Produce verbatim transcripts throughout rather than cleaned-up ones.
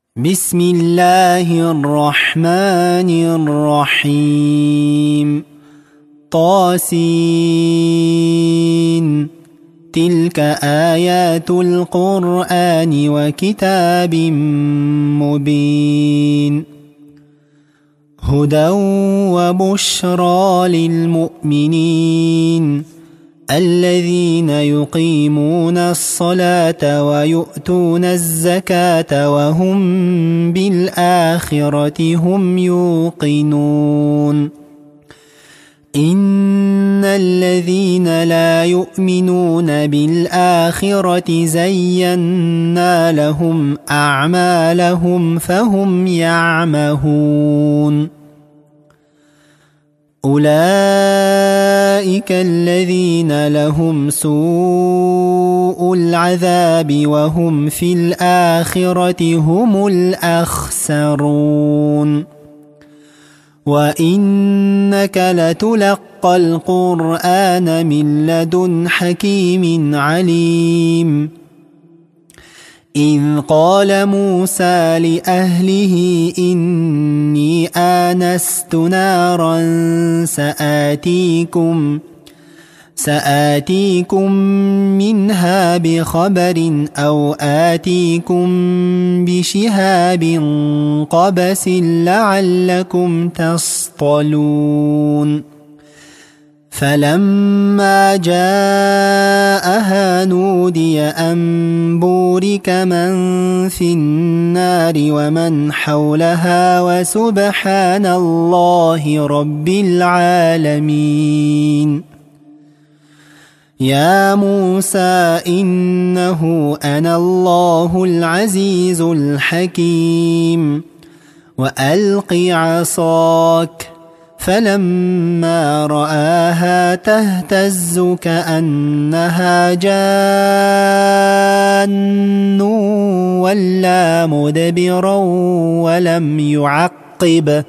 بسم الله الرحمن الرحيم طاسين تلك آيات القرآن وكتاب مبين هدى وبشرى للمؤمنين الذين يقيمون الصلاة ويؤتون الزكاة وهم بالآخرة هم يوقنون إن الذين لا يؤمنون بالآخرة زينا لهم أعمالهم فهم يعمهون أولئك الذين لهم سوء العذاب وهم في الآخرة هم الأخسرون وإنك لتلقى القرآن من لدن حكيم عليم إذ قال موسى لأهله إني آنست نارا سآتيكم سآتيكم منها بخبر أو آتيكم بشهاب قبس لعلكم تصطلون فلما جاءها نودي أن بورك من في النار ومن حولها وسبحان الله رب العالمين يا موسى إنه أنا الله العزيز الحكيم وألق عصاك فلما رآها تهتز كأنها جان ولا مدبرا ولم يعقب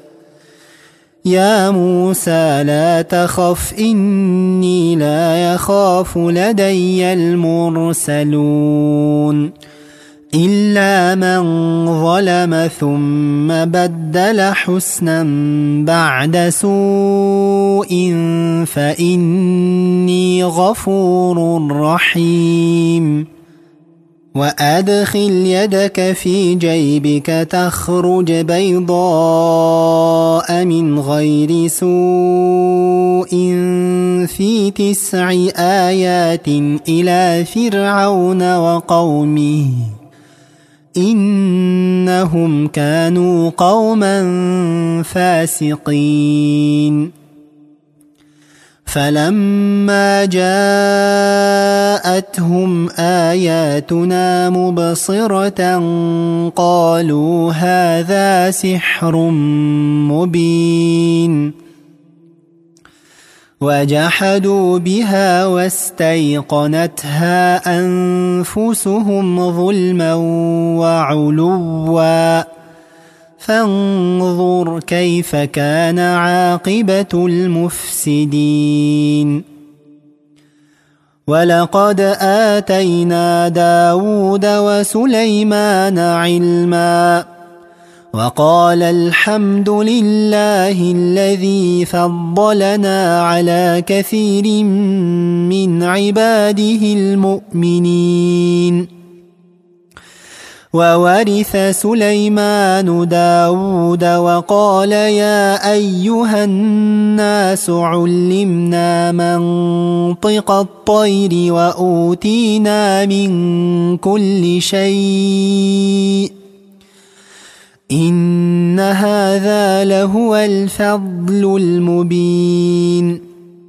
يا موسى لا تخف إني لا يخاف لدي المرسلون إلا من ظلم ثم بدل حسنا بعد سوء فإني غفور رحيم وأدخل يدك في جيبك تخرج بيضاء من غير سوء في تسع آيات إلى فرعون وقومه إنهم كانوا قوما فاسقين فلما جاءتهم آياتنا مبصرة قالوا هذا سحر مبين وجحدوا بها واستيقنتها أنفسهم ظلما وعلوا فانظر كيف كان عاقبة المفسدين ولقد آتينا داود وسليمان علما وقال الحمد لله الذي فضلنا على كثير من عباده المؤمنين وورث سليمان داود وقال يا أيها الناس علمنا منطق الطير وأوتينا من كل شيء إن هذا لهو الفضل المبين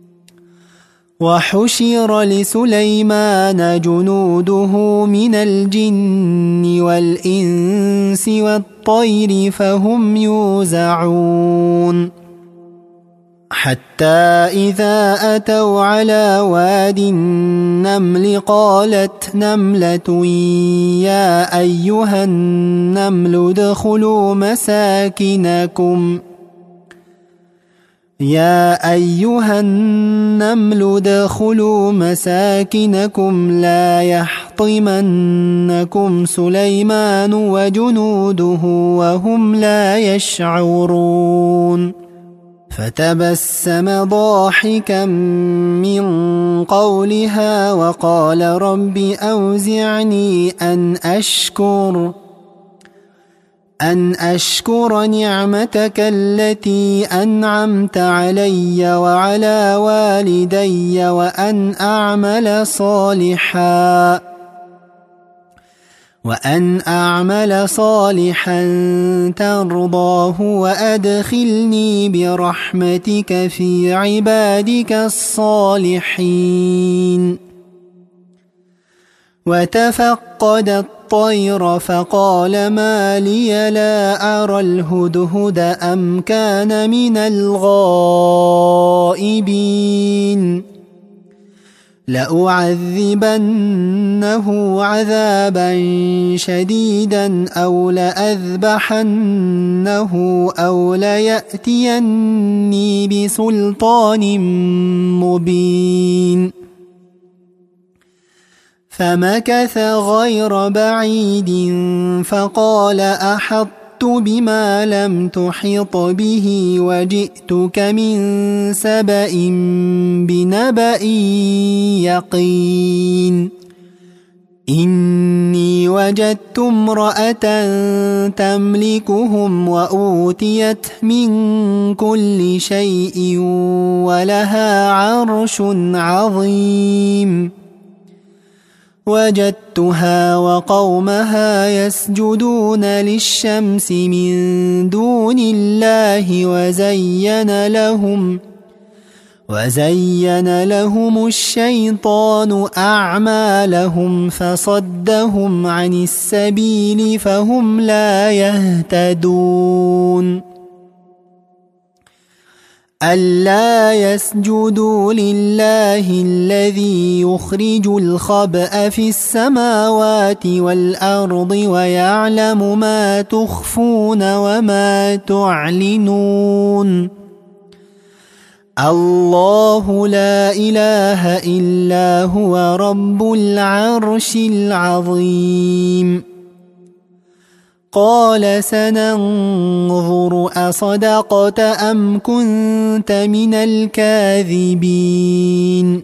وحشر لسليمان جنوده من الجن والإنس والطير فهم يوزعون حتى إذا أتوا على واد النمل قالت نملة يا أيها النمل ادخلوا مساكنكم يا أيها النمل ادخلوا مساكنكم لا يحطمنكم ليحطمنكم سليمان وجنوده وهم لا يشعرون فتبسم ضاحكا من قولها وقال رب أوزعني أن أشكر أن أشكر نعمتك التي أنعمت علي وعلى والدي وأن أعمل صالحا وأن أعمل صالحا ترضاه وأدخلني برحمتك في عبادك الصالحين وتفقد الطير فقال ما لي لا أرى الهدهد أم كان من الغائبين لأعذبنه عذابا شديدا أو لأذبحنه أو ليأتيني بسلطان مبين فمكث غير بعيد فقال أحطت بما لم تحط به وجئتك من سبأ بنبأ يقين إني وجدت امرأة تملكهم وأوتيت من كل شيء ولها عرش عظيم وجدتها وقومها يسجدون للشمس من دون الله وزين لهم وزين لهم الشيطان أعمالهم فصدهم عن السبيل فهم لا يهتدون ألا يسجدوا لله الذي يخرج الخبأ في السماوات والأرض ويعلم ما تخفون وما تعلنون الله لا إله إلا هو رب العرش العظيم قال سننظر أصدقت أم كنت من الكاذبين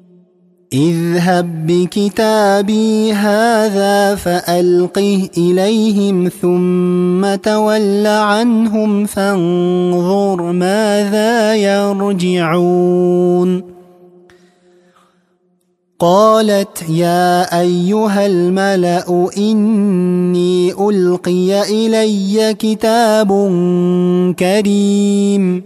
اذهب بكتابي هذا فألقه إليهم ثم تول عنهم فانظر ماذا يرجعون قالت يا أيها الملأ إني ألقي إلي كتاب كريم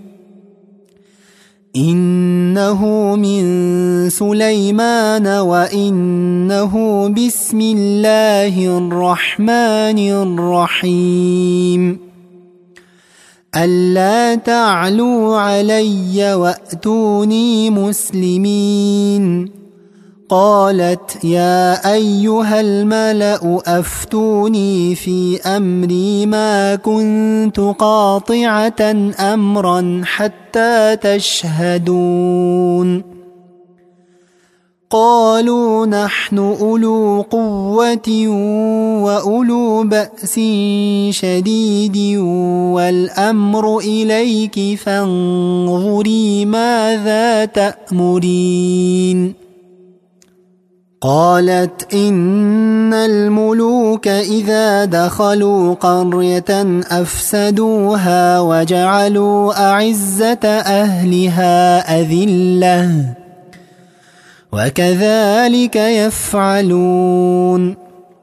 إنه من سليمان وإنه بسم الله الرحمن الرحيم ألا تعلوا علي وأتوني مسلمين قالت يا أيها الملأ أفتوني في أمري ما كنت قاطعة أمرا حتى تشهدون قالوا نحن أولو قوة وأولو بأس شديد والأمر إليك فانظري ماذا تأمرين قالت إن الملوك إذا دخلوا قرية أفسدوها وجعلوا أعزة أهلها أذلة وكذلك يفعلون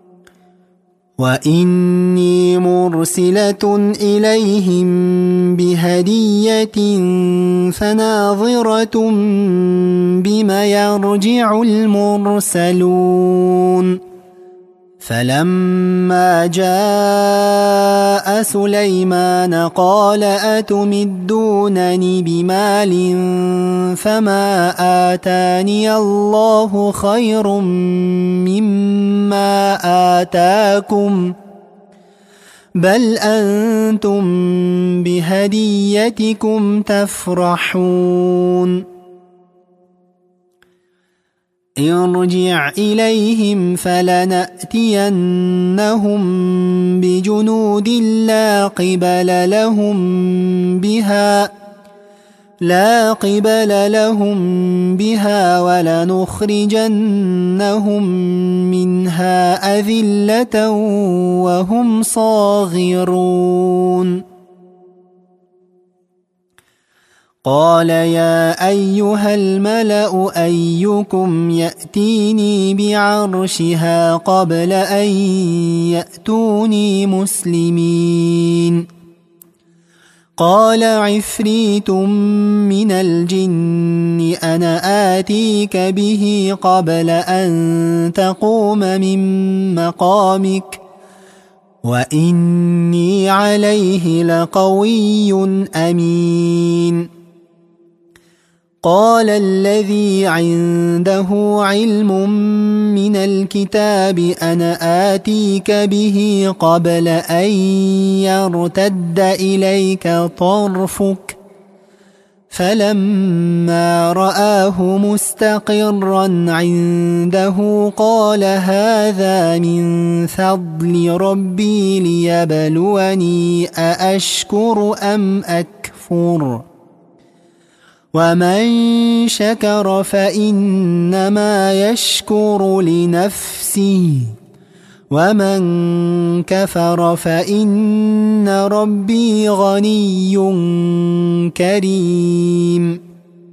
وإني مرسلة إليهم بهدية فناظرة بما يرجع المرسلون فلما جاء سليمان قال أتمدونني بمال فما آتاني الله خير مما آتاكم بل أنتم بهديتكم تفرحون ارجع إليهم فلنأتينهم بجنود لا قبل لهم بها لا قبل لهم بها ولنخرجنهم منها أذلة وهم صاغرون قال يا أيها الملأ أيكم يأتيني بعرشها قبل أن يأتوني مسلمين قال عفريت من الجن أنا آتيك به قبل أن تقوم من مقامك وإني عليه لقوي أمين قال الذي عنده علم من الكتاب أنا آتيك به قبل أن يرتد إليك طرفك فلما رآه مستقرا عنده قال هذا من فضل ربي ليبلوني أأشكر أم أكفر ومن شكر فإنما يشكر لنفسه ومن كفر فإن ربي غني كريم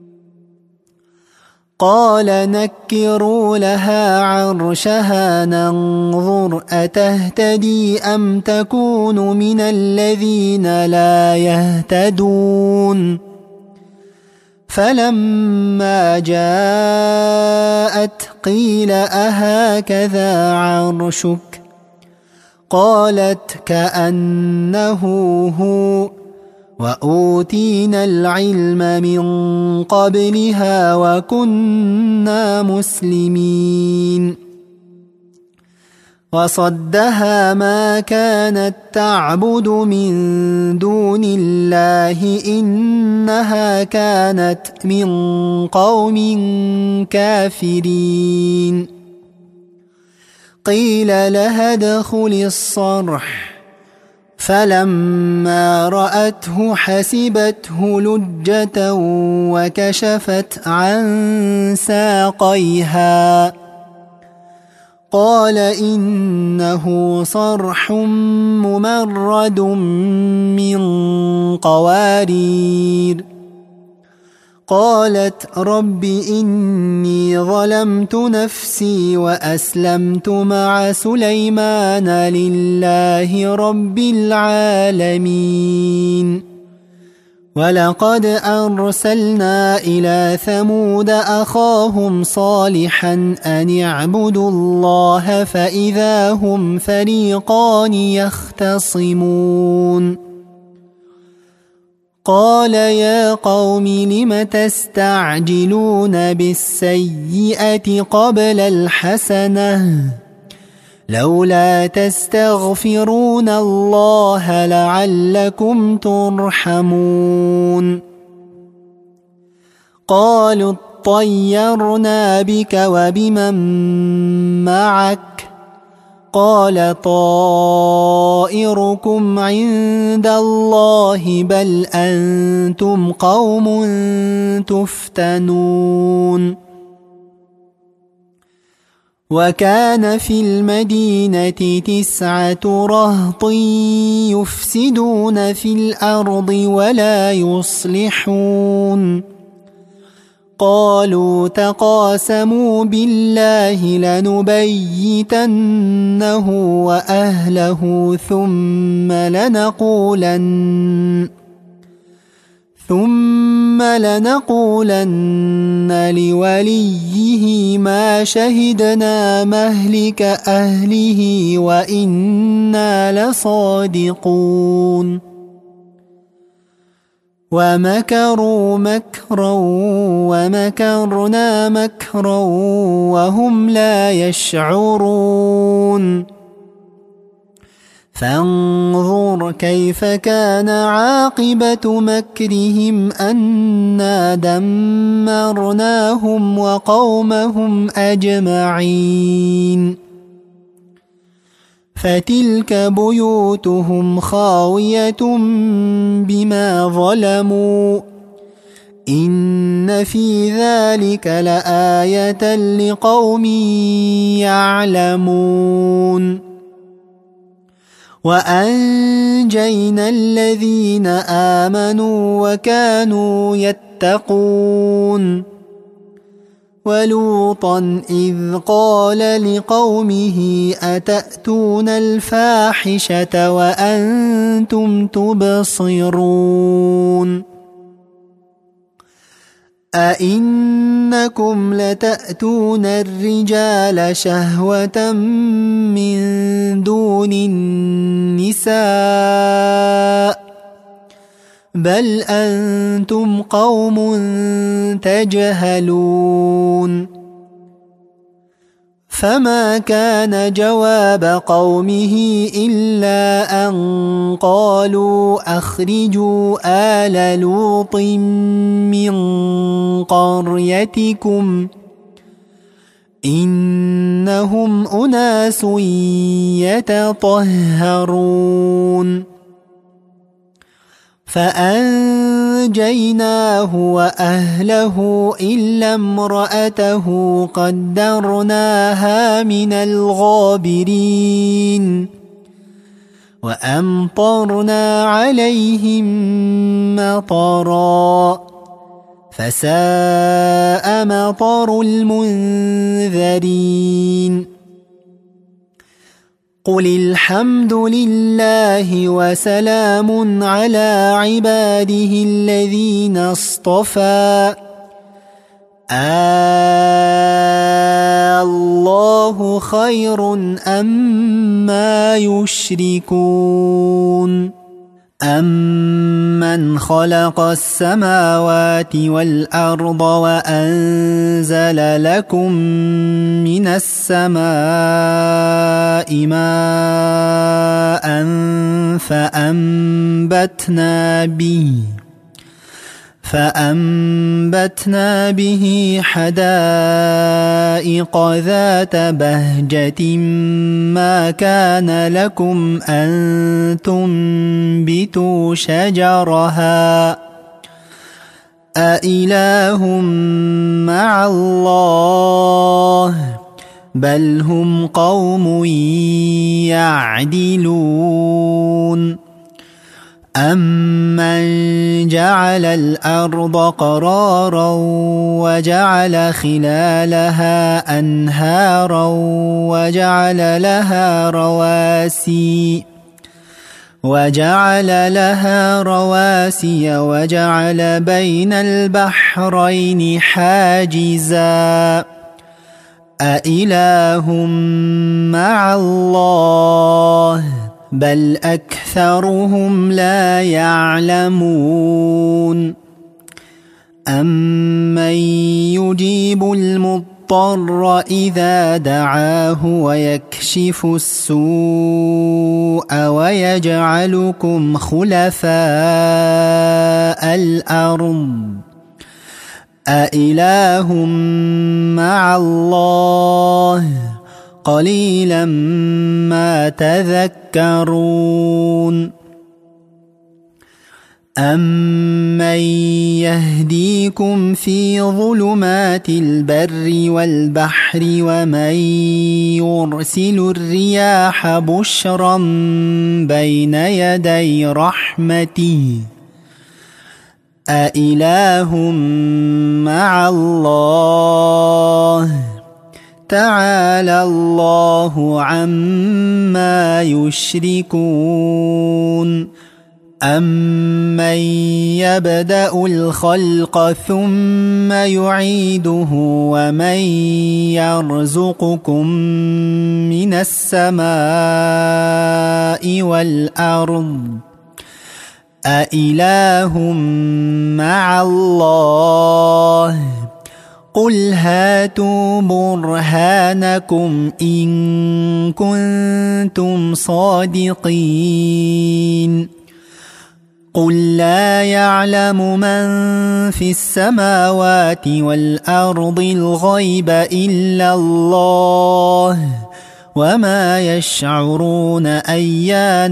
قال نكروا لها عرشها ننظر أتهتدي أم تكون من الذين لا يهتدون فلما جاءت قيل أهكذا عرشك قالت كأنه هو وأوتينا العلم من قبلها وكنا مسلمين وصدها ما كانت تعبد من دون الله إنها كانت من قوم كافرين قيل لها ادخل الصرح فلما رأته حسبته لجة وكشفت عن ساقيها قال إنه صرح ممرد من قوارير قالت رب إني ظلمت نفسي وأسلمت مع سليمان لله رب العالمين ولقد أرسلنا إلى ثمود أخاهم صالحا أن اعبدوا الله فإذا هم فريقان يختصمون قال يا قوم لم تستعجلون بالسيئة قبل الحسنة لولا تستغفرون الله لعلكم ترحمون قالوا اطيرنا بك وبمن معك قال طائركم عند الله بل أنتم قوم تفتنون وكان في المدينة تسعة رهط يفسدون في الأرض ولا يصلحون قالوا تقاسموا بالله لنبيتنه وأهله ثم لنقولن ثم لنقولن لوليه ما شهدنا مهلك أهله وإنا لصادقون ومكروا مكرا ومكرنا مكرا وهم لا يشعرون فانظر كيف كان عاقبة مكرهم أنا دمرناهم وقومهم أجمعين فتلك بيوتهم خاوية بما ظلموا إن في ذلك لآية لقوم يعلمون وأنجينا الذين آمنوا وكانوا يتقون ولوطا إذ قال لقومه أتأتون الفاحشة وأنتم تبصرون أئنكم لتأتون الرجال شهوة من دون النساء بل أنتم قوم تجهلون فما كان جواب قومه إلا أن قالوا أخرجوا آل لوط من قريتكم إنهم أناس يتطهرون فأنجيناه وأهله إلا امرأته قدرناها من الغابرين وأمطرنا عليهم مطرا فساء مطر المنذرين قل الحمد لله وسلام على عباده الذين اصطفى الله خير أما يشركون أمن خلق السماوات والأرض وأنزل لكم من السماء ماء فأنبتنا به فأنبتنا به حدائق ذات بهجة ما كان لكم أن تنبتوا شجرها أإله مع الله بل هم قوم يعدلون أمن جعل الأرض قرارا وجعل خلالها أنهارا وجعل لها رواسي وجعل لها رواسي وجعل بين البحرين حاجزا أإله مع الله بل أكثرهم لا يعلمون أمن يجيب المضطر إذا دعاه ويكشف السوء ويجعلكم خلفاء الأرض أإله مع الله قليلا ما تذكرون أمن يهديكم في ظلمات البر والبحر ومن يرسل الرياح بشرا بين يدي رحمته أإله مع الله تعالى الله عما يشركون أمن يبدأ الخلق ثم يعيده ومن يرزقكم من السماء والأرض أإله مع الله قل هاتوا برهانكم إن كنتم صادقين قل لا يعلم من في السماوات والأرض الغيب إلا الله وما يشعرون أيان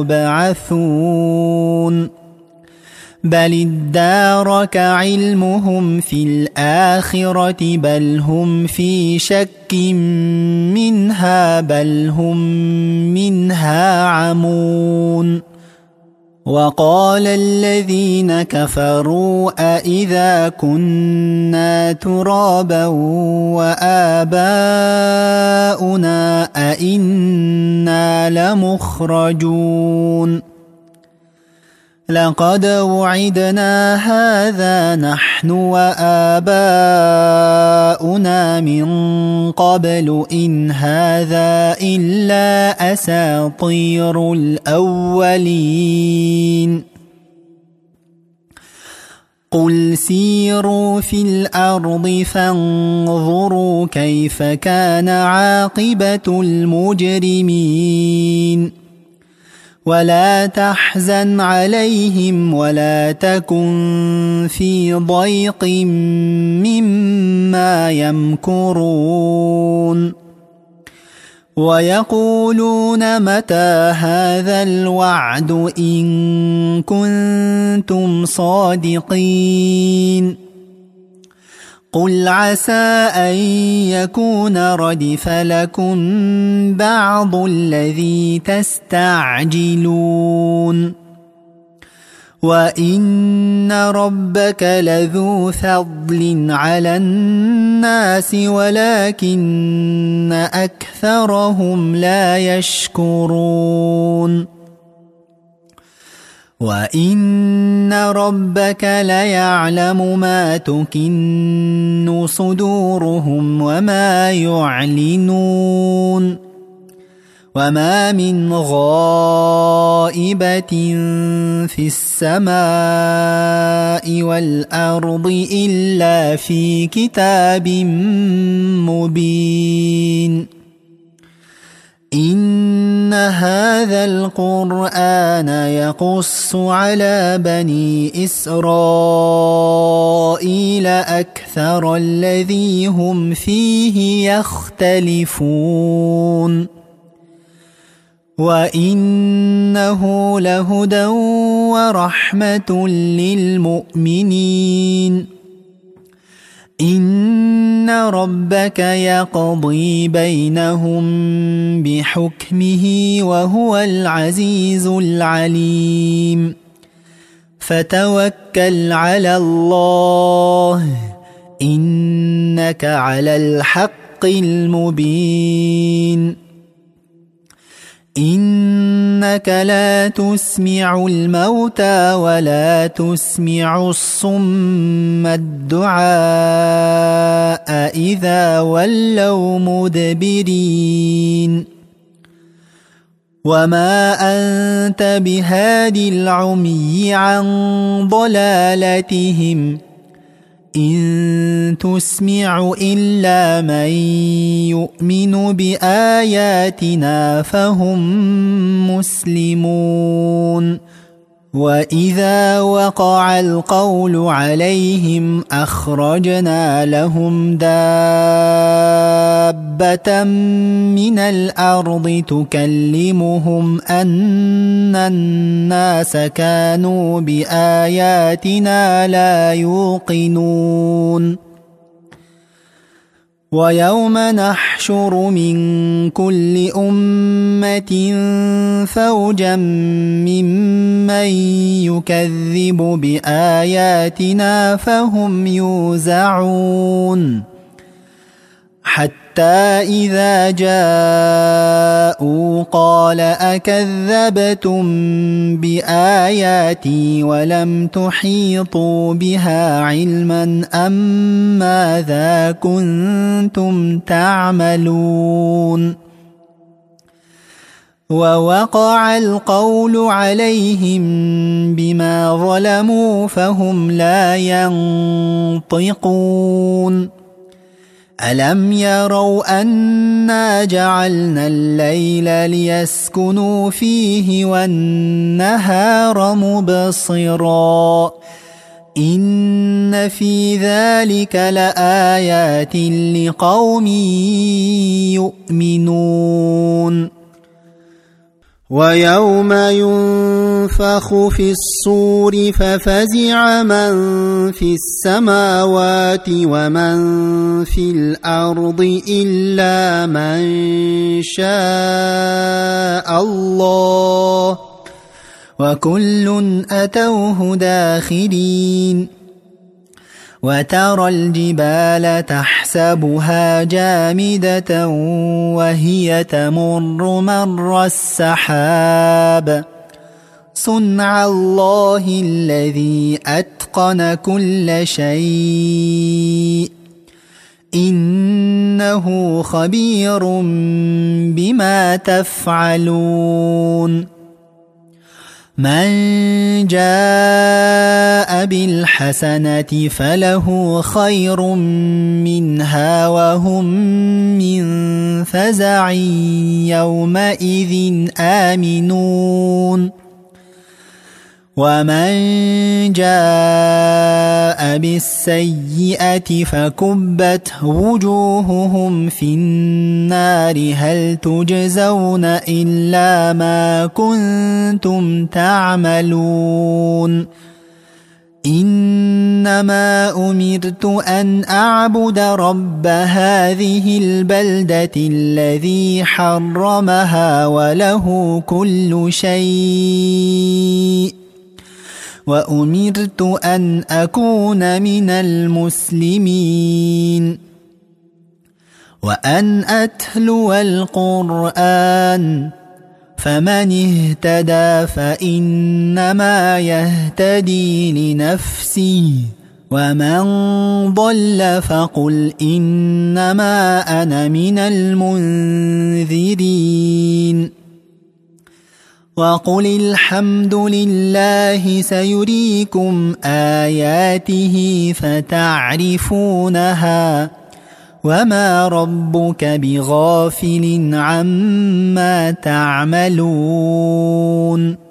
يبعثون بل ادارك علمهم في الآخرة بل هم في شك منها بل هم منها عمون وقال الذين كفروا أإذا كنا ترابا وآباؤنا أإنا لمخرجون لقد وعدنا هذا نحن وآباؤنا من قبل إن هذا إلا أساطير الأولين قل سيروا في الأرض فانظروا كيف كان عاقبة المجرمين ولا تحزن عليهم ولا تكن في ضيق مما يمكرون ويقولون متى هذا الوعد إن كنتم صادقين قل عسى أن يكون ردف لكم بعض الذي تستعجلون وإن ربك لذو فضل على الناس ولكن أكثرهم لا يشكرون وإن ربك ليعلم ما تكن صدورهم وما يعلنون وما من غائبة في السماء والأرض إلا في كتاب مبين إن هذا القرآن يقص على بني إسرائيل أكثر الذي هم فيه يختلفون وإنه لهدى ورحمة للمؤمنين إن ربك يقضي بينهم بحكمه وهو العزيز العليم فتوكل على الله إنك على الحق المبين إنك لا تسمع الموتى ولا تسمع الصم الدعاء إذا ولوا مدبرين وما أنت بهادي العمي عن ضلالتهم إن تسمع إلا من يؤمن بآياتنا فهم مسلمون وإذا وقع القول عليهم أخرجنا لهم دابة من الأرض تكلمهم أن الناس كانوا بآياتنا لا يوقنون ويوم نحشر من كل أمة فوجا ممن يكذب بآياتنا فهم يوزعون حتى إذا جاءوا قال أكذبتم بآياتي ولم تحيطوا بها علما أم ماذا كنتم تعملون ووقع القول عليهم بما ظلموا فهم لا ينطقون ألم يروا أنا جعلنا الليل ليسكنوا فيه والنهار مبصرا إن في ذلك لآيات لقوم يؤمنون ويوم ينفخ في الصور ففزع من في السماوات ومن في الأرض إلا من شاء الله وكل أتوه داخرين وترى الجبال تحسبها جامدة وهي تمر مر السحاب صنع الله الذي أتقن كل شيء إنه خبير بما تفعلون من جاء بالحسنة فله خير منها وهم من فزع يومئذ آمنون ومن جاء بالسيئة فكبت وجوههم في النار هل تجزون إلا ما كنتم تعملون إنما أمرت أن أعبد رب هذه البلدة الذي حرمها وله كل شيء وأمرت أن أكون من المسلمين وأن أتلو القرآن فمن اهتدى فإنما يهتدي لنفسه ومن ضل فقل إنما أنا من المنذرين وقل الحمد لله سيريكم آياته فتعرفونها وما ربك بغافل عما تعملون